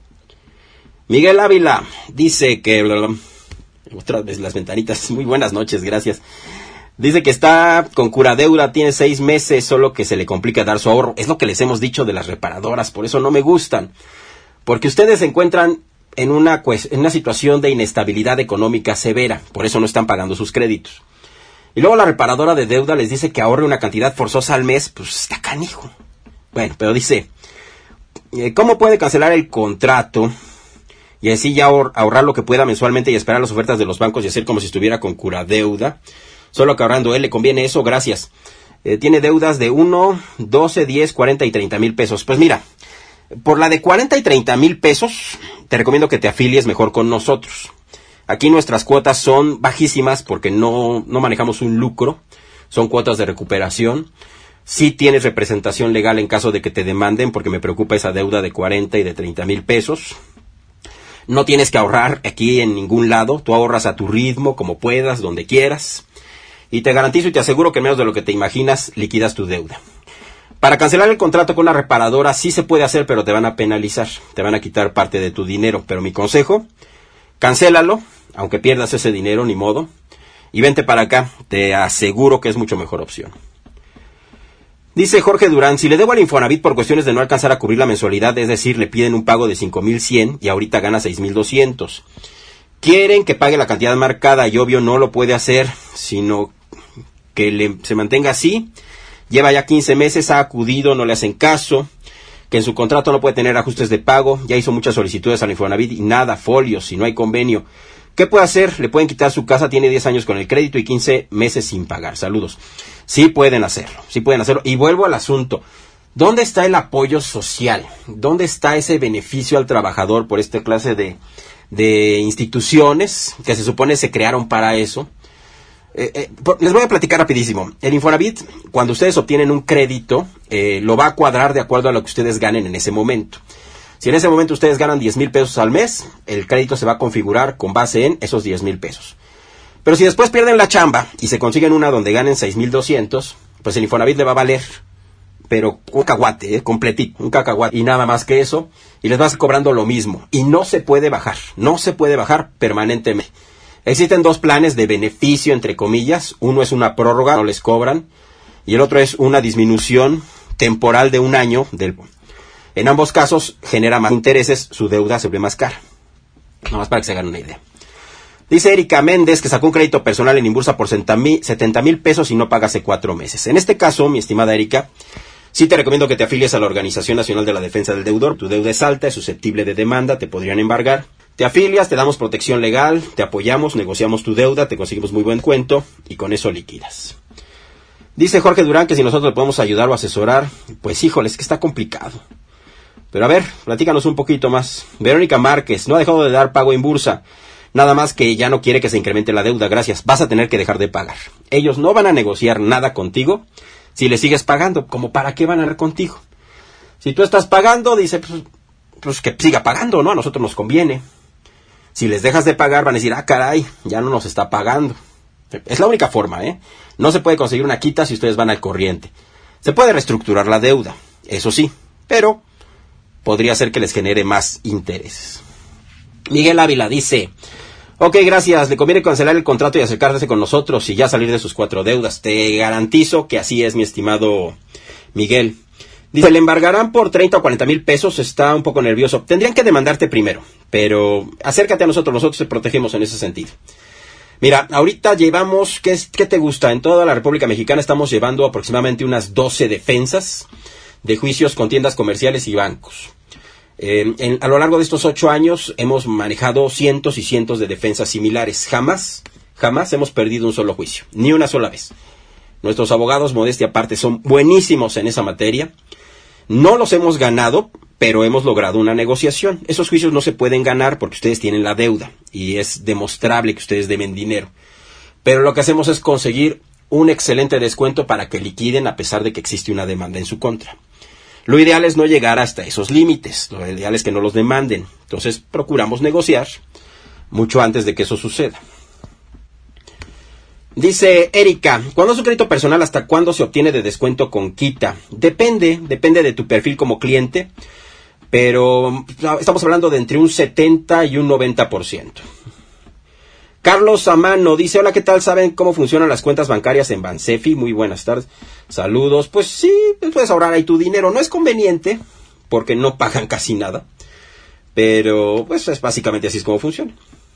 Miguel Ávila dice que... Otra vez las ventanitas. Muy buenas noches, gracias. Dice que está con Curadeuda, tiene 6 meses, solo que se le complica dar su ahorro. Es lo que les hemos dicho de las reparadoras, por eso no me gustan. Porque ustedes se encuentran en una situación de inestabilidad económica severa, por eso no están pagando sus créditos. Y luego la reparadora de deuda les dice que ahorre una cantidad forzosa al mes, pues está canijo. Bueno, pero dice, ¿cómo puede cancelar el contrato y así ya ahorrar lo que pueda mensualmente y esperar las ofertas de los bancos y hacer como si estuviera con Curadeuda? Solo que ahorrando él le conviene eso, gracias. Tiene deudas de 1, 12, 10, 40 y 30 mil pesos. Pues mira, por la de 40 y 30 mil pesos, te recomiendo que te afilies mejor con nosotros. Aquí nuestras cuotas son bajísimas porque no manejamos un lucro, son cuotas de recuperación. Sí tienes representación legal en caso de que te demanden, porque me preocupa esa deuda de 40 y de 30 mil pesos. No tienes que ahorrar aquí en ningún lado, tú ahorras a tu ritmo, como puedas, donde quieras. Y te garantizo y te aseguro que en menos de lo que te imaginas, liquidas tu deuda. Para cancelar el contrato con la reparadora sí se puede hacer, pero te van a penalizar, te van a quitar parte de tu dinero. Pero mi consejo, cancélalo, aunque pierdas ese dinero, ni modo, y vente para acá, te aseguro que es mucho mejor opción. Dice Jorge Durán, si le debo al Infonavit por cuestiones de no alcanzar a cubrir la mensualidad, es decir, le piden un pago de 5,100 y ahorita gana 6,200. Quieren que pague la cantidad marcada y obvio no lo puede hacer, sino que se mantenga así. Lleva ya 15 meses, ha acudido, no le hacen caso, que en su contrato no puede tener ajustes de pago, ya hizo muchas solicitudes al Infonavit y nada, folios, si no hay convenio. ¿Qué puede hacer? Le pueden quitar su casa, tiene 10 años con el crédito y 15 meses sin pagar. Saludos. Sí pueden hacerlo. Y vuelvo al asunto. ¿Dónde está el apoyo social? ¿Dónde está ese beneficio al trabajador por esta clase de instituciones que se supone se crearon para eso? Les voy a platicar rapidísimo. El Infonavit, cuando ustedes obtienen un crédito, lo va a cuadrar de acuerdo a lo que ustedes ganen en ese momento. Si en ese momento ustedes ganan 10,000 pesos al mes, el crédito se va a configurar con base en esos 10,000 pesos. Pero si después pierden la chamba y se consiguen una donde ganen 6,200, pues el Infonavit le va a valer, pero un cacahuate, completito, un cacahuate, y nada más que eso, y les vas cobrando lo mismo. Y no se puede bajar permanentemente. Existen 2 planes de beneficio, entre comillas. Uno es una prórroga, no les cobran, y el otro es una disminución temporal de 1 año. En ambos casos genera más intereses, su deuda se ve más cara. Nada más para que se hagan una idea. Dice Erika Méndez que sacó un crédito personal en Inbursa por 70,000 pesos y no paga hace 4 meses. En este caso, mi estimada Erika, sí te recomiendo que te afilies a la Organización Nacional de la Defensa del Deudor. Tu deuda es alta, es susceptible de demanda, te podrían embargar. Te afilias, te damos protección legal, te apoyamos, negociamos tu deuda, te conseguimos muy buen cuento y con eso liquidas. Dice Jorge Durán que si nosotros le podemos ayudar o asesorar, pues híjole, es que está complicado. Pero a ver, platícanos un poquito más. Verónica Márquez, no ha dejado de dar pago en Bursa. Nada más que ya no quiere que se incremente la deuda, gracias. Vas a tener que dejar de pagar. Ellos no van a negociar nada contigo si le sigues pagando. ¿Cómo para qué van a ir contigo? Si tú estás pagando, dice, pues que siga pagando, ¿no? A nosotros nos conviene. Si les dejas de pagar, van a decir, caray, ya no nos está pagando. Es la única forma, ¿eh? No se puede conseguir una quita si ustedes van al corriente. Se puede reestructurar la deuda, eso sí, pero podría ser que les genere más intereses. Miguel Ávila dice, ok, gracias, le conviene cancelar el contrato y acercarse con nosotros y ya salir de sus 4 deudas. Te garantizo que así es, mi estimado Miguel. Dice, le embargarán por 30 o 40 mil pesos, está un poco nervioso. Tendrían que demandarte primero, pero acércate a nosotros te protegemos en ese sentido. Mira, ahorita llevamos, ¿qué te gusta? En toda la República Mexicana estamos llevando aproximadamente unas 12 defensas de juicios con tiendas comerciales y bancos. A lo largo de estos 8 años hemos manejado cientos y cientos de defensas similares. Jamás hemos perdido un solo juicio, ni una sola vez. Nuestros abogados, modestia aparte, son buenísimos en esa materia. No los hemos ganado, pero hemos logrado una negociación. Esos juicios no se pueden ganar porque ustedes tienen la deuda y es demostrable que ustedes deben dinero. Pero lo que hacemos es conseguir un excelente descuento para que liquiden a pesar de que existe una demanda en su contra. Lo ideal es no llegar hasta esos límites, lo ideal es que no los demanden. Entonces procuramos negociar mucho antes de que eso suceda. Dice Erika, ¿cuándo es un crédito personal? ¿Hasta cuándo se obtiene de descuento con quita? Depende de tu perfil como cliente, pero estamos hablando de entre un 70 y un 90%. Carlos Amano dice, hola, ¿qué tal? ¿Saben cómo funcionan las cuentas bancarias en Bansefi? Muy buenas tardes. Saludos. Pues sí, puedes ahorrar ahí tu dinero. No es conveniente, porque no pagan casi nada, pero pues es básicamente así es como funciona.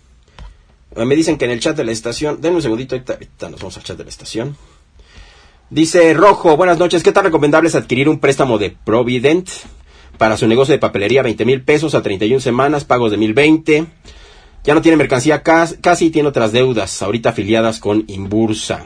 Me dicen que en el chat de la estación, denme un segundito, ahorita nos vamos al chat de la estación. Dice Rojo, buenas noches, ¿qué tan recomendable es adquirir un préstamo de Provident para su negocio de papelería? 20,000 pesos a 31 semanas, pagos de 1,020. Ya no tiene mercancía casi, tiene otras deudas, ahorita afiliadas con Inbursa.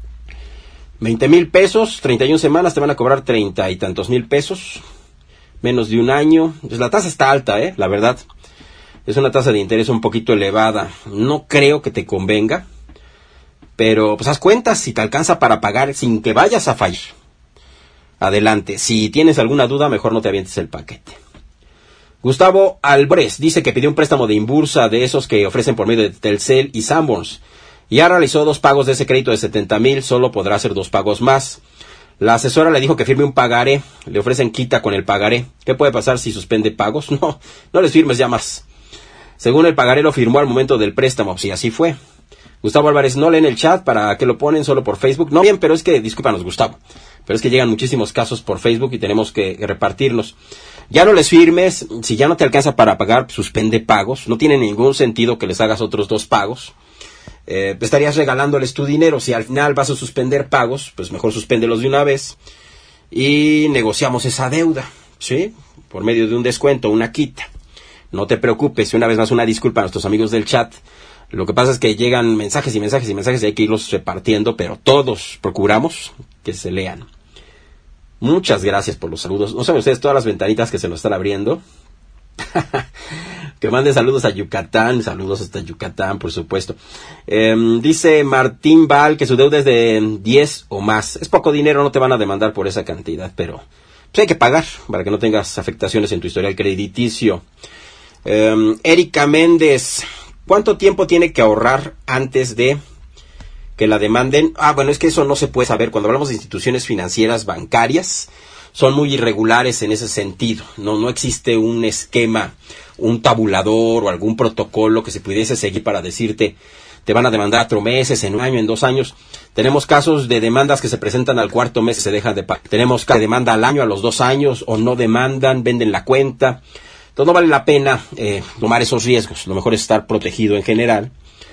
20,000 pesos, 31 semanas, te van a cobrar 30 y tantos mil pesos, menos de un año. Pues la tasa está alta, la verdad. Es una tasa de interés un poquito elevada. No creo que te convenga, pero pues haz cuentas si te alcanza para pagar sin que vayas a fallar. Adelante. Si tienes alguna duda, mejor no te avientes el paquete. Gustavo Albres dice que pidió un préstamo de Inbursa de esos que ofrecen por medio de Telcel y Sanborns. Ya realizó 2 pagos de ese crédito de 70,000, solo podrá hacer 2 pagos más. La asesora le dijo que firme un pagaré, le ofrecen quita con el pagaré. ¿Qué puede pasar si suspende pagos? No les firmes ya más. Según el pagaré lo firmó al momento del préstamo, si así fue. Gustavo Álvarez, no leen el chat, ¿para qué lo ponen solo por Facebook? No, bien, pero es que, discúlpanos Gustavo, pero es que llegan muchísimos casos por Facebook y tenemos que repartirlos. Ya no les firmes, si ya no te alcanza para pagar, suspende pagos, no tiene ningún sentido que les hagas otros 2 pagos. Estarías regalándoles tu dinero, si al final vas a suspender pagos, pues mejor suspéndelos de una vez y negociamos esa deuda, ¿sí? Por medio de un descuento, una quita. No te preocupes, una vez más una disculpa a nuestros amigos del chat. Lo que pasa es que llegan mensajes y mensajes y mensajes y hay que irlos repartiendo, pero todos procuramos que se lean. Muchas gracias por los saludos. No saben ustedes todas las ventanitas que se nos están abriendo. Que manden saludos a Yucatán, saludos hasta Yucatán, por supuesto. Dice Martín Val que su deuda es de 10 o más. Es poco dinero, no te van a demandar por esa cantidad, pero pues hay que pagar para que no tengas afectaciones en tu historial crediticio. Erika Méndez, ¿cuánto tiempo tiene que ahorrar antes de que la demanden? Bueno, es que eso no se puede saber. Cuando hablamos de instituciones financieras bancarias, son muy irregulares en ese sentido. No existe un esquema, un tabulador o algún protocolo que se pudiese seguir para decirte, te van a demandar 4 meses, en un año, en 2 años. Tenemos casos de demandas que se presentan al 4º mes y se dejan de pagar. Tenemos casos de demanda al año, a los 2 años, o no demandan, venden la cuenta. Entonces no vale la pena tomar esos riesgos. Lo mejor es estar protegido en general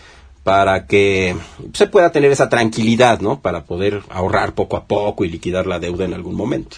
para que se pueda tener esa tranquilidad, ¿no? Para poder ahorrar poco a poco y liquidar la deuda en algún momento.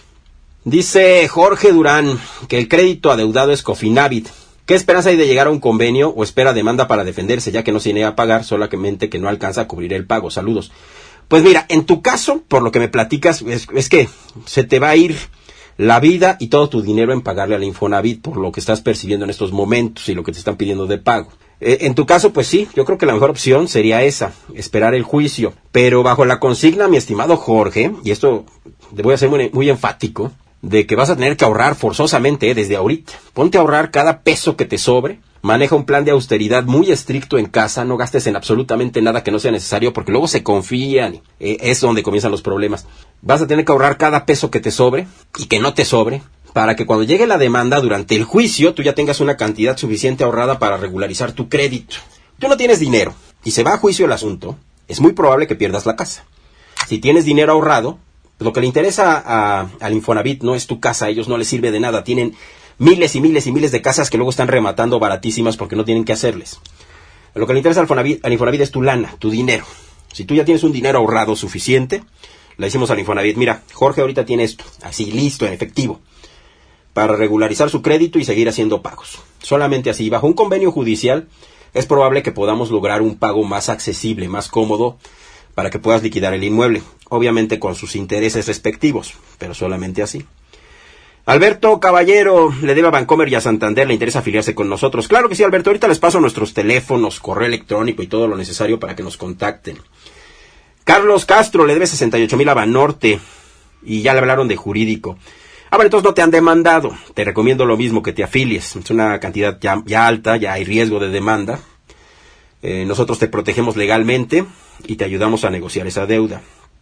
Dice Jorge Durán que el crédito adeudado es Cofinavit. ¿Qué esperanza hay de llegar a un convenio o espera demanda para defenderse, ya que no se niega a pagar, solamente que no alcanza a cubrir el pago? Saludos. Pues mira, en tu caso, por lo que me platicas, es que se te va a ir la vida y todo tu dinero en pagarle al Infonavit por lo que estás percibiendo en estos momentos y lo que te están pidiendo de pago. En tu caso, pues sí, yo creo que la mejor opción sería esa, esperar el juicio. Pero bajo la consigna, mi estimado Jorge, y esto te voy a ser muy enfático, de que vas a tener que ahorrar forzosamente desde ahorita. Ponte a ahorrar cada peso que te sobre. Maneja un plan de austeridad muy estricto en casa, no gastes en absolutamente nada que no sea necesario, porque luego se confían, es donde comienzan los problemas. Vas a tener que ahorrar cada peso que te sobre y que no te sobre, para que cuando llegue la demanda durante el juicio, tú ya tengas una cantidad suficiente ahorrada para regularizar tu crédito. Tú no tienes dinero y se va a juicio el asunto, es muy probable que pierdas la casa. Si tienes dinero ahorrado, lo que le interesa al Infonavit no es tu casa, a ellos no les sirve de nada, tienen miles y miles y miles de casas que luego están rematando baratísimas porque no tienen que hacerles. Lo que le interesa al Infonavit es tu lana, tu dinero. Si tú ya tienes un dinero ahorrado suficiente, le decimos al Infonavit, mira, Jorge ahorita tiene esto, así listo, en efectivo, para regularizar su crédito y seguir haciendo pagos. Solamente así, bajo un convenio judicial, es probable que podamos lograr un pago más accesible, más cómodo, para que puedas liquidar el inmueble, obviamente con sus intereses respectivos, pero solamente así. Alberto Caballero le debe a Bancomer y a Santander, le interesa afiliarse con nosotros. Claro que sí, Alberto, ahorita les paso nuestros teléfonos, correo electrónico y todo lo necesario para que nos contacten. Carlos Castro le debe 68,000 a Banorte y ya le hablaron de jurídico. Bueno, entonces no te han demandado, te recomiendo lo mismo, que te afilies. Es una cantidad ya alta, ya hay riesgo de demanda. Nosotros te protegemos legalmente y te ayudamos a negociar esa deuda.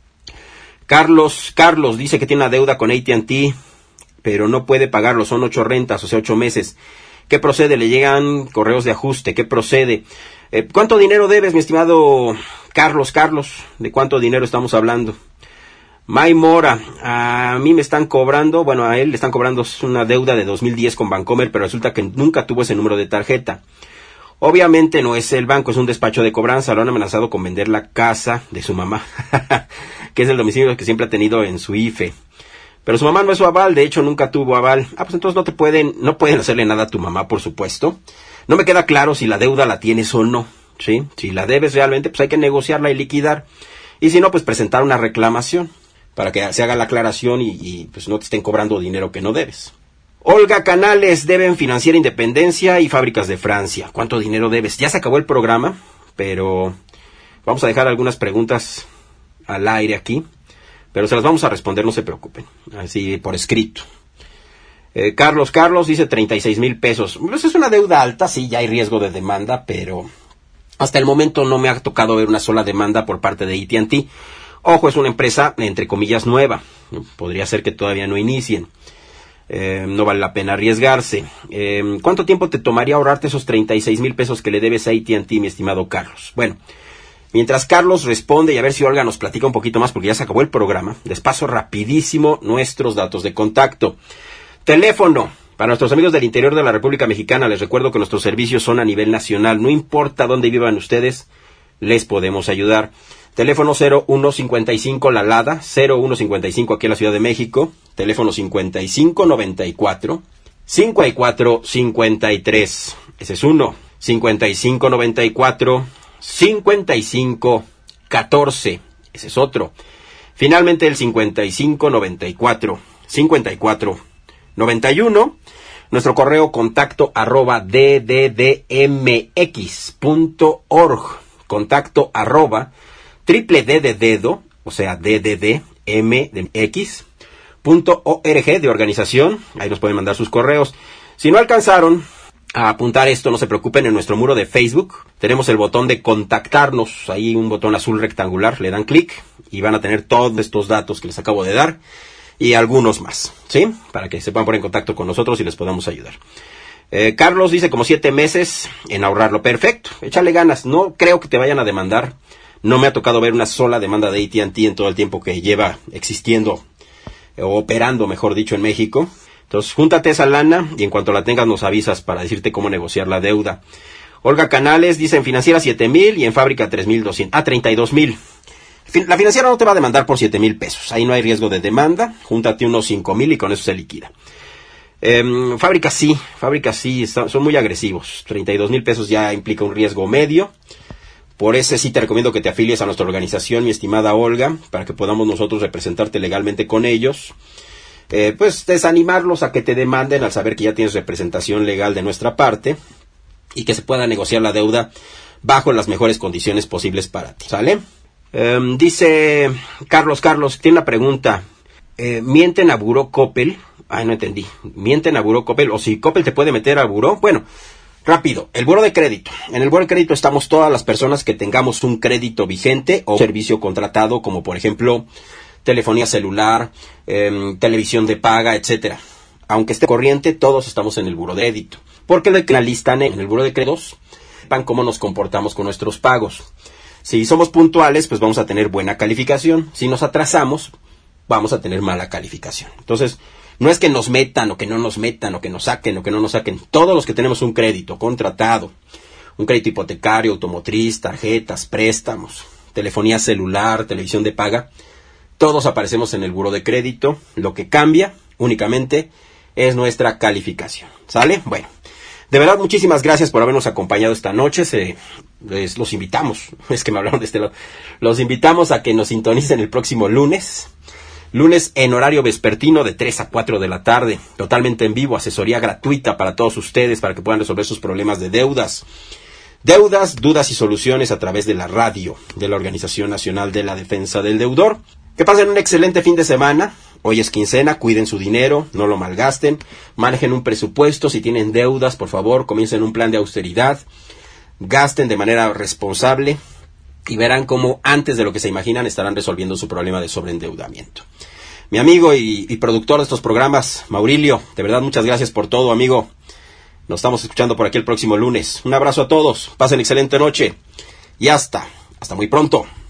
Carlos dice que tiene una deuda con AT&T, pero no puede pagarlo, son 8 rentas, o sea, 8 meses. ¿Qué procede? Le llegan correos de ajuste, ¿qué procede? ¿Cuánto dinero debes, mi estimado Carlos? ¿De cuánto dinero estamos hablando? May Mora, a mí me están cobrando, bueno, a él le están cobrando una deuda de 2010 con Bancomer, pero resulta que nunca tuvo ese número de tarjeta. Obviamente no es el banco, es un despacho de cobranza, lo han amenazado con vender la casa de su mamá, que es el domicilio que siempre ha tenido en su IFE. Pero su mamá no es su aval, de hecho nunca tuvo aval. Pues entonces no pueden hacerle nada a tu mamá, por supuesto. No me queda claro si la deuda la tienes o no, ¿sí? Si la debes realmente, pues hay que negociarla y liquidar. Y si no, pues presentar una reclamación para que se haga la aclaración y pues no te estén cobrando dinero que no debes. Olga Canales, deben Financiera Independencia y Fábricas de Francia. ¿Cuánto dinero debes? Ya se acabó el programa, pero vamos a dejar algunas preguntas al aire aquí. Pero se las vamos a responder, no se preocupen. Así por escrito. Carlos dice 36,000 pesos. Pues es una deuda alta, sí, ya hay riesgo de demanda, pero hasta el momento no me ha tocado ver una sola demanda por parte de AT&T. Ojo, es una empresa, entre comillas, nueva. Podría ser que todavía no inicien. No vale la pena arriesgarse. ¿Cuánto tiempo te tomaría ahorrarte esos 36,000 pesos que le debes a AT&T, mi estimado Carlos? Bueno, mientras Carlos responde y a ver si Olga nos platica un poquito más porque ya se acabó el programa, les paso rapidísimo nuestros datos de contacto. Teléfono, para nuestros amigos del interior de la República Mexicana, les recuerdo que nuestros servicios son a nivel nacional. No importa dónde vivan ustedes, les podemos ayudar. Teléfono 0155 La Lada, 0155 aquí en la Ciudad de México. Teléfono 5594 5453. Ese es uno. 5594 5514. Ese es otro. Finalmente el 5594 5491. Nuestro correo contacto @dddmx.org. Contacto triple D de dedo, o sea, DDDM de X.org de organización. Ahí nos pueden mandar sus correos. Si no alcanzaron a apuntar esto, no se preocupen, en nuestro muro de Facebook tenemos el botón de contactarnos, ahí un botón azul rectangular, le dan clic y van a tener todos estos datos que les acabo de dar y algunos más, ¿sí? Para que se puedan poner en contacto con nosotros y les podamos ayudar. Carlos dice como 7 meses en ahorrarlo. Perfecto, échale ganas, no creo que te vayan a demandar. No me ha tocado ver una sola demanda de AT&T en todo el tiempo que lleva existiendo, o operando, mejor dicho, en México. Entonces, júntate esa lana y en cuanto la tengas nos avisas para decirte cómo negociar la deuda. Olga Canales dice en Financiera 7,000 y en Fábrica 3,200. 32,000. La Financiera no te va a demandar por 7,000 pesos. Ahí no hay riesgo de demanda. Júntate unos 5,000 y con eso se liquida. Fábrica sí, son muy agresivos. 32,000 pesos ya implica un riesgo medio. Por ese sí te recomiendo que te afilies a nuestra organización, mi estimada Olga, para que podamos nosotros representarte legalmente con ellos. Pues desanimarlos a que te demanden al saber que ya tienes representación legal de nuestra parte y que se pueda negociar la deuda bajo las mejores condiciones posibles para ti, ¿sale? Dice Carlos, tiene una pregunta. ¿Mienten a Buró Coppel? No entendí. ¿Mienten a Buró Coppel? O si Coppel te puede meter a Buró. Bueno, rápido, el Buró de Crédito. En el Buró de Crédito estamos todas las personas que tengamos un crédito vigente o servicio contratado, como por ejemplo telefonía celular, televisión de paga, etcétera. Aunque esté corriente, todos estamos en el Buró de Crédito. Porque lo que listan en el Buró de Créditos, sepan cómo nos comportamos con nuestros pagos. Si somos puntuales, pues vamos a tener buena calificación. Si nos atrasamos, vamos a tener mala calificación. Entonces, no es que nos metan o que no nos metan o que nos saquen o que no nos saquen. Todos los que tenemos un crédito contratado, un crédito hipotecario, automotriz, tarjetas, préstamos, telefonía celular, televisión de paga, todos aparecemos en el Buró de Crédito. Lo que cambia únicamente es nuestra calificación. ¿Sale? Bueno, de verdad muchísimas gracias por habernos acompañado esta noche. Los invitamos, es que me hablaron de este lado, los invitamos a que nos sintonicen el próximo lunes. Lunes en horario vespertino de 3 a 4 de la tarde. Totalmente en vivo, asesoría gratuita para todos ustedes para que puedan resolver sus problemas de deudas. Deudas, dudas y soluciones a través de la radio de la Organización Nacional de la Defensa del Deudor. Que pasen un excelente fin de semana. Hoy es quincena, cuiden su dinero, no lo malgasten. Manejen un presupuesto. Si tienen deudas, por favor, comiencen un plan de austeridad. Gasten de manera responsable y verán cómo antes de lo que se imaginan estarán resolviendo su problema de sobreendeudamiento. Mi amigo y productor de estos programas, Maurilio, de verdad muchas gracias por todo, amigo. Nos estamos escuchando por aquí el próximo lunes. Un abrazo a todos, pasen excelente noche y hasta muy pronto.